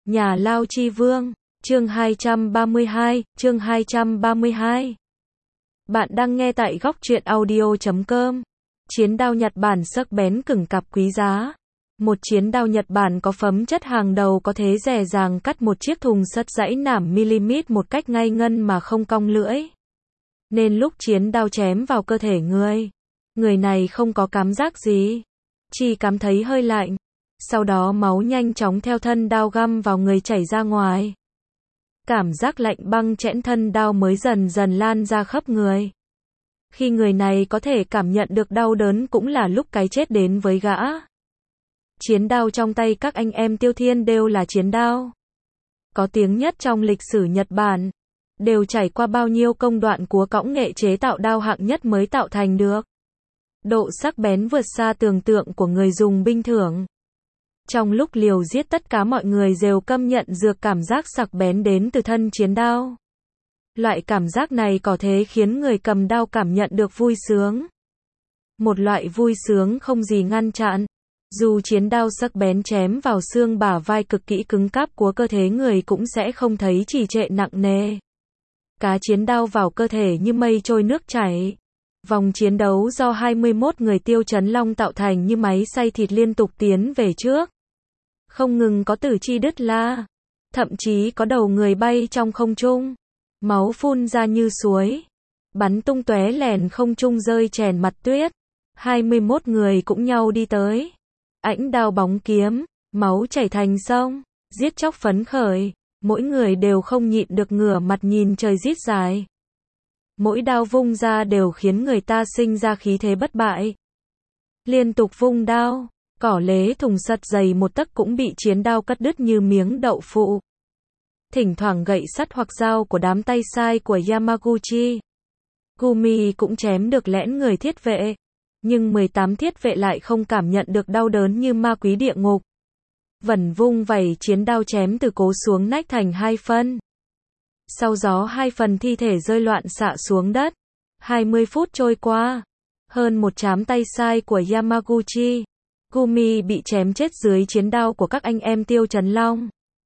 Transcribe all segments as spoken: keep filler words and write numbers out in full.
Nhà Lao Chi Vương, chương hai trăm ba mươi hai, chương hai trăm ba mươi hai. Bạn đang nghe tại góc truyện audio chấm com. Chiến đao Nhật Bản sắc bén cứng cáp quý giá. Một chiến đao Nhật Bản có phẩm chất hàng đầu có thể dễ dàng cắt một chiếc thùng sắt dãy nảm mm một cách ngay ngân mà không cong lưỡi. Nên lúc chiến đao chém vào cơ thể người, người này không có cảm giác gì, chỉ cảm thấy hơi lạnh. Sau đó máu nhanh chóng theo thân đao găm vào người chảy ra ngoài. Cảm giác lạnh băng chẽn thân đao mới dần dần lan ra khắp người. Khi người này có thể cảm nhận được đau đớn cũng là lúc cái chết đến với gã. Chiến đao trong tay các anh em Tiêu Thiên đều là chiến đao có tiếng nhất trong lịch sử Nhật Bản, đều trải qua bao nhiêu công đoạn cúa cõng nghệ chế tạo đao hạng nhất mới tạo thành được. Độ sắc bén vượt xa tưởng tượng của người dùng binh thường. Trong lúc liều giết tất cả mọi người đều căm nhận được cảm giác sắc bén đến từ thân chiến đao. Loại cảm giác này có thể khiến người cầm đao cảm nhận được vui sướng. Một loại vui sướng không gì ngăn chặn. Dù chiến đao sắc bén chém vào xương bả vai cực kỳ cứng cáp của cơ thể người cũng sẽ không thấy trì trệ nặng nề. Cá chiến đao vào cơ thể như mây trôi nước chảy. Vòng chiến đấu do hai mươi mốt người Tiêu Chấn Long tạo thành như máy xay thịt liên tục tiến về trước. Không ngừng có tử chi đứt la, thậm chí có đầu người bay trong không trung, máu phun ra như suối, bắn tung tóe lẻn không trung rơi chèn mặt tuyết. hai mươi mốt người cũng nhau đi tới, ánh đao bóng kiếm, máu chảy thành sông, giết chóc phấn khởi, mỗi người đều không nhịn được ngửa mặt nhìn trời rít dài. Mỗi đao vung ra đều khiến người ta sinh ra khí thế bất bại. Liên tục vung đao, cỏ lế thùng sắt dày một tấc cũng bị chiến đao cắt đứt như miếng đậu phụ. Thỉnh thoảng gậy sắt hoặc dao của đám tay sai của Yamaguchi Gumi cũng chém được lẽn người thiết vệ. Nhưng mười tám thiết vệ lại không cảm nhận được đau đớn như ma quý địa ngục. Vẩn vung vẩy chiến đao chém từ cố xuống nách thành hai phân. Sau gió hai phần thi thể rơi loạn xạ xuống đất. hai mươi phút trôi qua. Hơn một trám tay sai của Yamaguchi Gumi bị chém chết dưới chiến đao của các anh em Tiêu Chấn Long.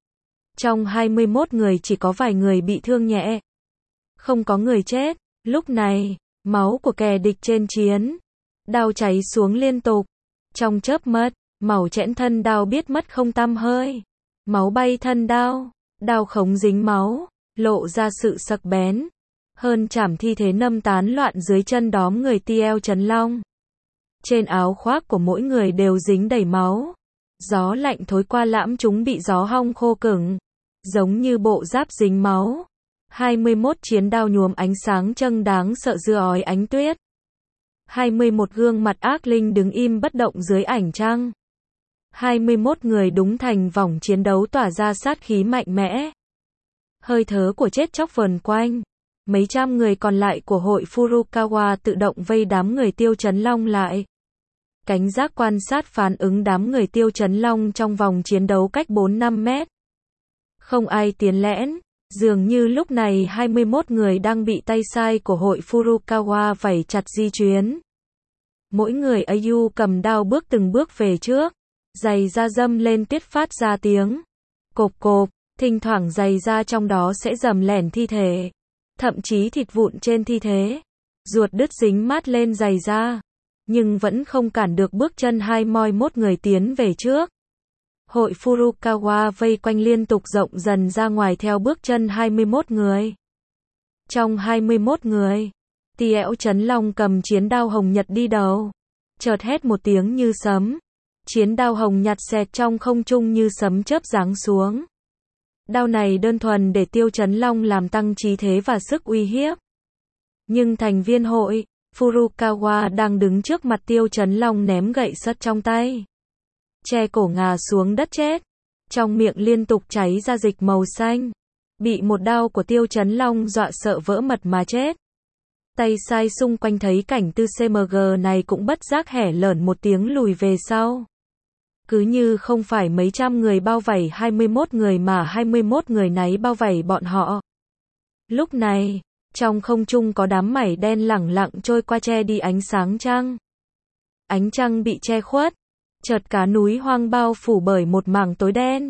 Trong hai mươi mốt người chỉ có vài người bị thương nhẹ. Không có người chết. Lúc này, máu của kẻ địch trên chiến đao cháy xuống liên tục. Trong chớp mắt, màu chẽn thân đao biết mất không tăm hơi. Máu bay thân đao, đao không dính máu, lộ ra sự sắc bén. Hơn chảm thi thế nâm tán loạn dưới chân đóm người Tiêu Chấn Long. Trên áo khoác của mỗi người đều dính đầy máu. Gió lạnh thối qua lãm chúng bị gió hong khô cứng, giống như bộ giáp dính máu. hai mươi mốt chiến đao nhuốm ánh sáng châng đáng sợ dưa ói ánh tuyết. hai mươi mốt gương mặt ác linh đứng im bất động dưới ảnh trăng. hai mươi mốt người đúng thành vòng chiến đấu tỏa ra sát khí mạnh mẽ. Hơi thở của chết chóc vờn quanh. Mấy trăm người còn lại của hội Furukawa tự động vây đám người Tiêu Chấn Long lại. Cánh giác quan sát phản ứng đám người Tiêu Chấn Long trong vòng chiến đấu cách bốn năm mét. Không ai tiến lẽn. Dường như lúc này hai mươi mốt người đang bị tay sai của hội Furukawa vẩy chặt di chuyến. Mỗi người Ayu cầm đao bước từng bước về trước. Giày da dâm lên tuyết phát ra tiếng cộp cộp. Thỉnh thoảng giày da trong đó sẽ dầm lẻn thi thể. Thậm chí thịt vụn trên thi thể. Ruột đứt dính mát lên giày da. Nhưng vẫn không cản được bước chân hai mươi mốt người tiến về trước. Hội Furukawa vây quanh liên tục rộng dần ra ngoài theo bước chân hai mươi mốt người. Trong hai mươi mốt người, Tiêu Chấn Long cầm chiến đao hồng nhật đi đầu. Chợt hét một tiếng như sấm. Chiến đao hồng nhạt xẹt trong không trung như sấm chớp giáng xuống. Đao này đơn thuần để Tiêu Chấn Long làm tăng trí thế và sức uy hiếp. Nhưng thành viên hội Furukawa đang đứng trước mặt Tiêu Chấn Long ném gậy sắt trong tay. Che cổ ngã xuống đất chết. Trong miệng liên tục cháy ra dịch màu xanh. Bị một đao của Tiêu Chấn Long dọa sợ vỡ mật mà chết. Tay sai xung quanh thấy cảnh tư xê em giê này cũng bất giác hẻ lởn một tiếng lùi về sau. Cứ như không phải mấy trăm người bao vây hai mươi mốt người mà hai mươi mốt người náy bao vây bọn họ. Lúc này, trong không trung có đám mảy đen lẳng lặng trôi qua che đi ánh sáng trăng. Ánh trăng bị che khuất. Chợt cả núi hoang bao phủ bởi một mảng tối đen.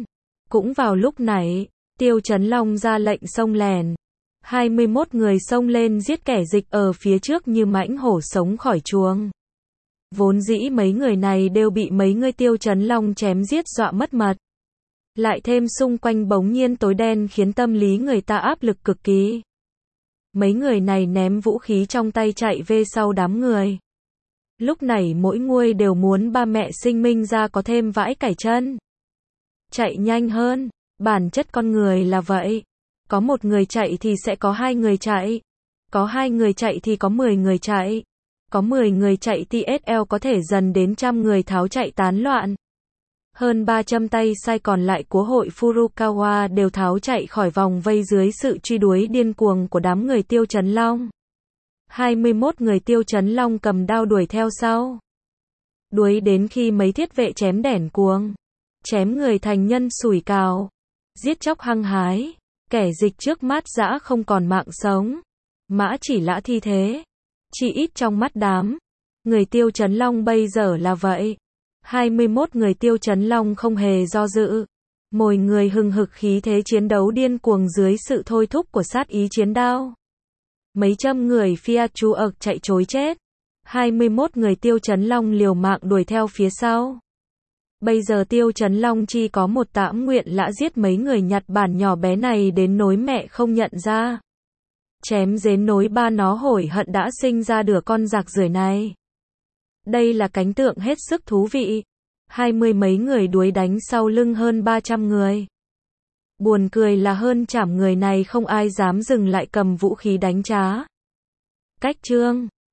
Cũng vào lúc này, Tiêu Chấn Long ra lệnh xông lèn. hai mươi mốt người xông lên giết kẻ dịch ở phía trước như mãnh hổ sống khỏi chuồng. Vốn dĩ mấy người này đều bị mấy người Tiêu Chấn Long chém giết dọa mất mật. Lại thêm xung quanh bỗng nhiên tối đen khiến tâm lý người ta áp lực cực kỳ. Mấy người này ném vũ khí trong tay chạy về sau đám người. Lúc này mỗi người đều muốn ba mẹ sinh minh ra có thêm vãi cải chân. Chạy nhanh hơn, bản chất con người là vậy. Có một người chạy thì sẽ có hai người chạy. Có hai người chạy thì có mười người chạy. Có mười người chạy thì ét lờ có thể dần đến trăm người tháo chạy tán loạn. Hơn ba trăm tay sai còn lại của hội Furukawa đều tháo chạy khỏi vòng vây dưới sự truy đuổi điên cuồng của đám người Tiêu Chấn Long. hai mươi mốt người Tiêu Chấn Long cầm đao đuổi theo sau. Đuổi đến khi mấy thiết vệ chém đẻn cuồng. Chém người thành nhân sủi cào. Giết chóc hăng hái. Kẻ dịch trước mắt dã không còn mạng sống. Mã chỉ lã thi thế. Chỉ ít trong mắt đám. Người Tiêu Chấn Long bây giờ là vậy. hai mươi mốt người Tiêu Chấn Long không hề do dự. Mỗi người hừng hực khí thế chiến đấu điên cuồng dưới sự thôi thúc của sát ý chiến đao. Mấy trăm người Fiat chú ực chạy trối chết. hai mươi mốt người Tiêu Chấn Long liều mạng đuổi theo phía sau. Bây giờ Tiêu Chấn Long chỉ có một tạm nguyện lã giết mấy người Nhật Bản nhỏ bé này đến nỗi mẹ không nhận ra. Chém đến nỗi ba nó hối hận đã sinh ra đứa con rạc rưởi này. Đây là cảnh tượng hết sức thú vị. Hai mươi mấy người đuổi đánh sau lưng hơn ba trăm người. Buồn cười là hơn chảm người này không ai dám dừng lại cầm vũ khí đánh trá. Cách chương